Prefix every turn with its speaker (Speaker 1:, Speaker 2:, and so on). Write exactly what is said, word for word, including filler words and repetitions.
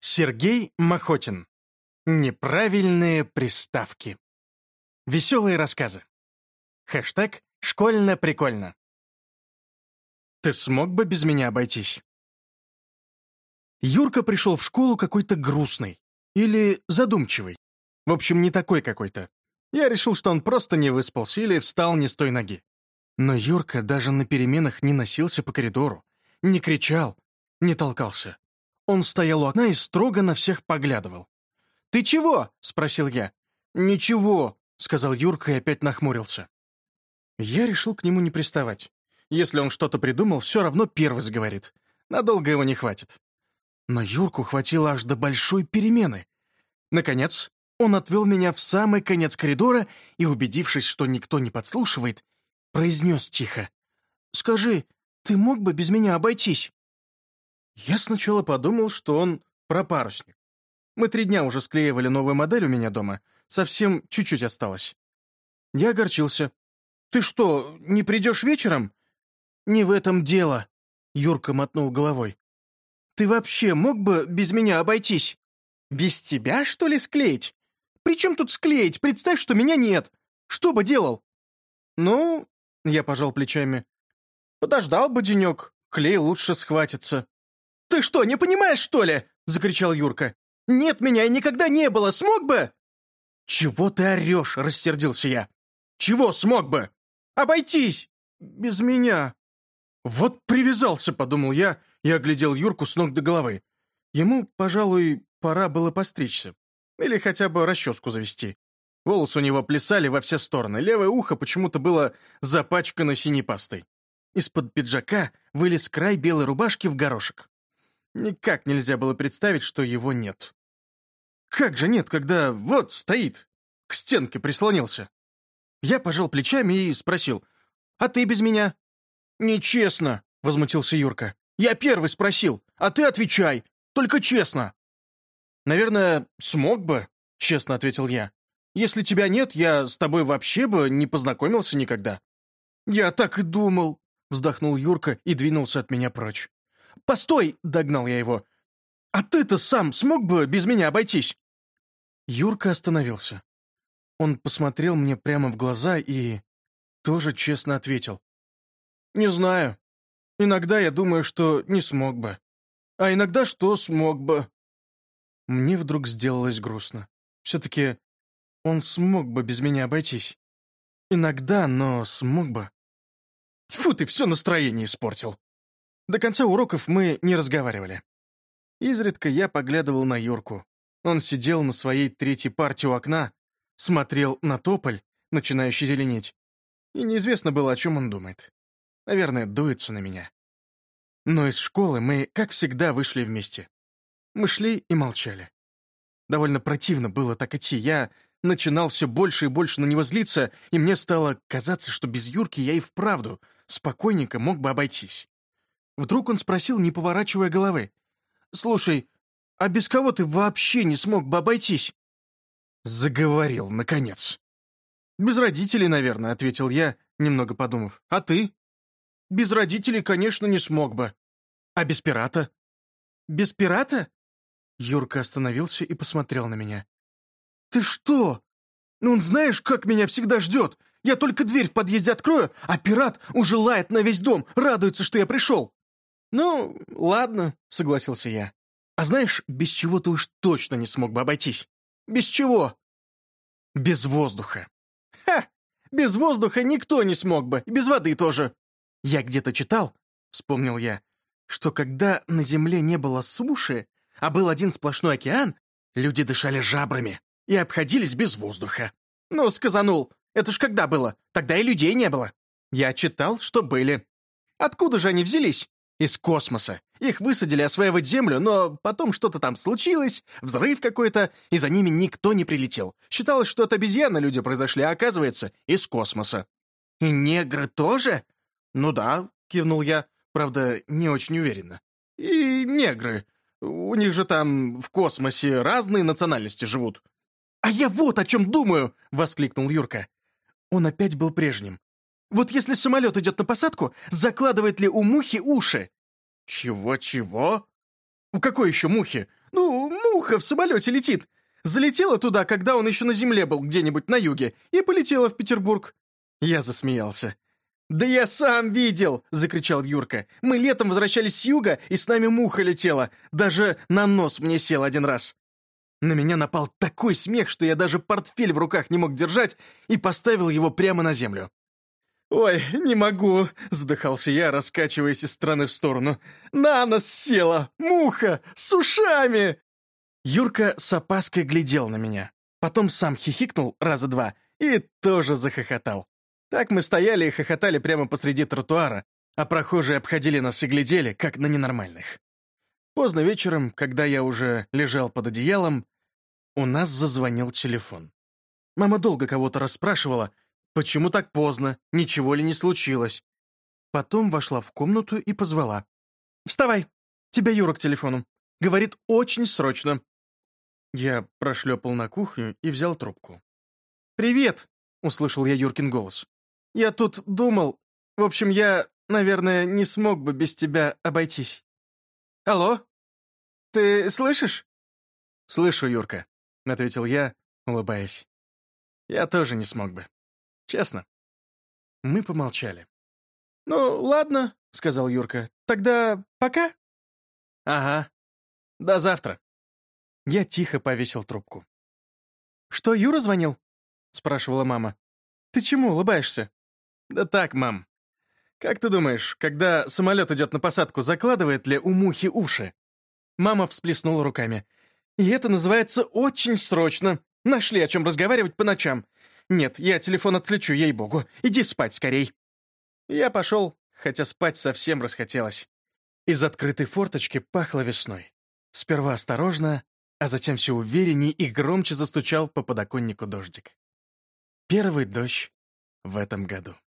Speaker 1: Сергей Махотин. Неправильные приставки. Веселые рассказы. Хэштег «Школьно-прикольно». Ты смог бы без меня обойтись? Юрка пришел в школу какой-то грустный. Или задумчивый. В общем, не такой какой-то. Я решил, что он просто не выспался или встал не с той ноги. Но Юрка даже на переменах не носился по коридору, не кричал, не толкался. Он стоял у окна и строго на всех поглядывал. «Ты чего?» — спросил я. «Ничего», — сказал Юрка и опять нахмурился. Я решил к нему не приставать. Если он что-то придумал, все равно первый заговорит. Надолго его не хватит. Но Юрку хватило аж до большой перемены. Наконец, он отвел меня в самый конец коридора и, убедившись, что никто не подслушивает, произнес тихо: «Скажи, ты мог бы без меня обойтись?» Я сначала подумал, что он про парусник. Мы три дня уже склеивали новую модель у меня дома. Совсем чуть-чуть осталось. Я огорчился. «Ты что, не придешь вечером?» «Не в этом дело», — Юрка мотнул головой. «Ты вообще мог бы без меня обойтись? Без тебя, что ли, склеить? При чем тут склеить? Представь, что меня нет. Что бы делал?» «Ну...» — я пожал плечами. «Подождал бы денек, клей лучше схватится». «Ты что, не понимаешь, что ли?» — закричал Юрка. «Нет меня и никогда не было, смог бы?» «Чего ты орешь?» — рассердился я. «Чего смог бы? Обойтись! Без меня!» «Вот привязался», — подумал я и оглядел Юрку с ног до головы. Ему, пожалуй, пора было постричься. Или хотя бы расческу завести. Волосы у него плясали во все стороны, левое ухо почему-то было запачкано синей пастой. Из-под пиджака вылез край белой рубашки в горошек. Никак нельзя было представить, что его нет. Как же нет, когда вот стоит, к стенке прислонился? Я пожал плечами и спросил: «А ты без меня?» «Нечестно», — возмутился Юрка. «Я первый спросил, а ты отвечай, только честно». «Наверное, смог бы», — честно ответил я. «Если тебя нет, я с тобой вообще бы не познакомился никогда». «Я так и думал», — вздохнул Юрка и двинулся от меня прочь. «Постой!» — догнал я его. «А ты-то сам смог бы без меня обойтись?» Юрка остановился. Он посмотрел мне прямо в глаза и тоже честно ответил: «Не знаю. Иногда я думаю, что не смог бы. А иногда, что смог бы». Мне вдруг сделалось грустно. Все-таки он смог бы без меня обойтись. Иногда, но смог бы. Тьфу, ты все настроение испортил. До конца уроков мы не разговаривали. Изредка я поглядывал на Юрку. Он сидел на своей третьей парте у окна, смотрел на тополь, начинающий зеленеть, и неизвестно было, о чем он думает. Наверное, дуется на меня. Но из школы мы, как всегда, вышли вместе. Мы шли и молчали. Довольно противно было так идти. Я начинал все больше и больше на него злиться, и мне стало казаться, что без Юрки я и вправду спокойненько мог бы обойтись. Вдруг он спросил, не поворачивая головы: «Слушай, а без кого ты вообще не смог бы обойтись?» Заговорил, наконец. «Без родителей, наверное», — ответил я, немного подумав. «А ты?» «Без родителей, конечно, не смог бы». «А без пирата?» «Без пирата?» Юрка остановился и посмотрел на меня. «Ты что? Ну, он знаешь, как меня всегда ждет? Я только дверь в подъезде открою, а пират уже лает на весь дом, радуется, что я пришел». «Ну, ладно», — согласился я. «А знаешь, без чего ты уж точно не смог бы обойтись?» «Без чего?» «Без воздуха». «Ха! Без воздуха никто не смог бы, и без воды тоже». «Я где-то читал», — вспомнил я, «что когда на Земле не было суши, а был один сплошной океан, люди дышали жабрами и обходились без воздуха». «Ну, сказанул, это ж когда было? Тогда и людей не было». «Я читал, что были». «Откуда же они взялись?» «Из космоса. Их высадили осваивать Землю, но потом что-то там случилось, взрыв какой-то, и за ними никто не прилетел. Считалось, что от обезьяны люди произошли, а оказывается, из космоса». «И негры тоже?» «Ну да», — кивнул я, правда, не очень уверенно. «И негры. У них же там в космосе разные национальности живут». «А я вот о чем думаю!» — воскликнул Юрка. Он опять был прежним. «Вот если самолет идет на посадку, закладывает ли у мухи уши?» «Чего-чего?» «У какой еще мухи? Ну, муха в самолете летит. Залетела туда, когда он еще на земле был где-нибудь на юге, и полетела в Петербург». Я засмеялся. «Да я сам видел!» — закричал Юрка. «Мы летом возвращались с юга, и с нами муха летела. Даже на нос мне сел один раз». На меня напал такой смех, что я даже портфель в руках не мог держать и поставил его прямо на землю. «Ой, не могу!» — задыхался я, раскачиваясь из стороны в сторону. «На нос села! Муха! С ушами!» Юрка с опаской глядел на меня. Потом сам хихикнул раза два и тоже захохотал. Так мы стояли и хохотали прямо посреди тротуара, а прохожие обходили нас и глядели, как на ненормальных. Поздно вечером, когда я уже лежал под одеялом, у нас зазвонил телефон. Мама долго кого-то расспрашивала, почему так поздно, ничего ли не случилось. Потом вошла в комнату и позвала. «Вставай, тебя Юра к телефону. Говорит, очень срочно». Я прошлепал на кухню и взял трубку. «Привет!» — услышал я Юркин голос. «Я тут думал... В общем, я, наверное, не смог бы без тебя обойтись». «Алло? Ты слышишь?» «Слышу, Юрка», — ответил я, улыбаясь. «Я тоже не смог бы. Честно». Мы помолчали. «Ну, ладно», — сказал Юрка. «Тогда пока?» «Ага. До завтра». Я тихо повесил трубку. «Что, Юра звонил?» — спрашивала мама. «Ты чему улыбаешься?» «Да так, мам. Как ты думаешь, когда самолет идет на посадку, закладывает ли у мухи уши?» Мама всплеснула руками. «И это называется очень срочно. Нашли о чем разговаривать по ночам. Нет, я телефон отключу, ей-богу. Иди спать скорей». Я пошел, хотя спать совсем расхотелось. Из открытой форточки пахло весной. Сперва осторожно, а затем все уверенней и громче застучал по подоконнику дождик. Первый дождь в этом году.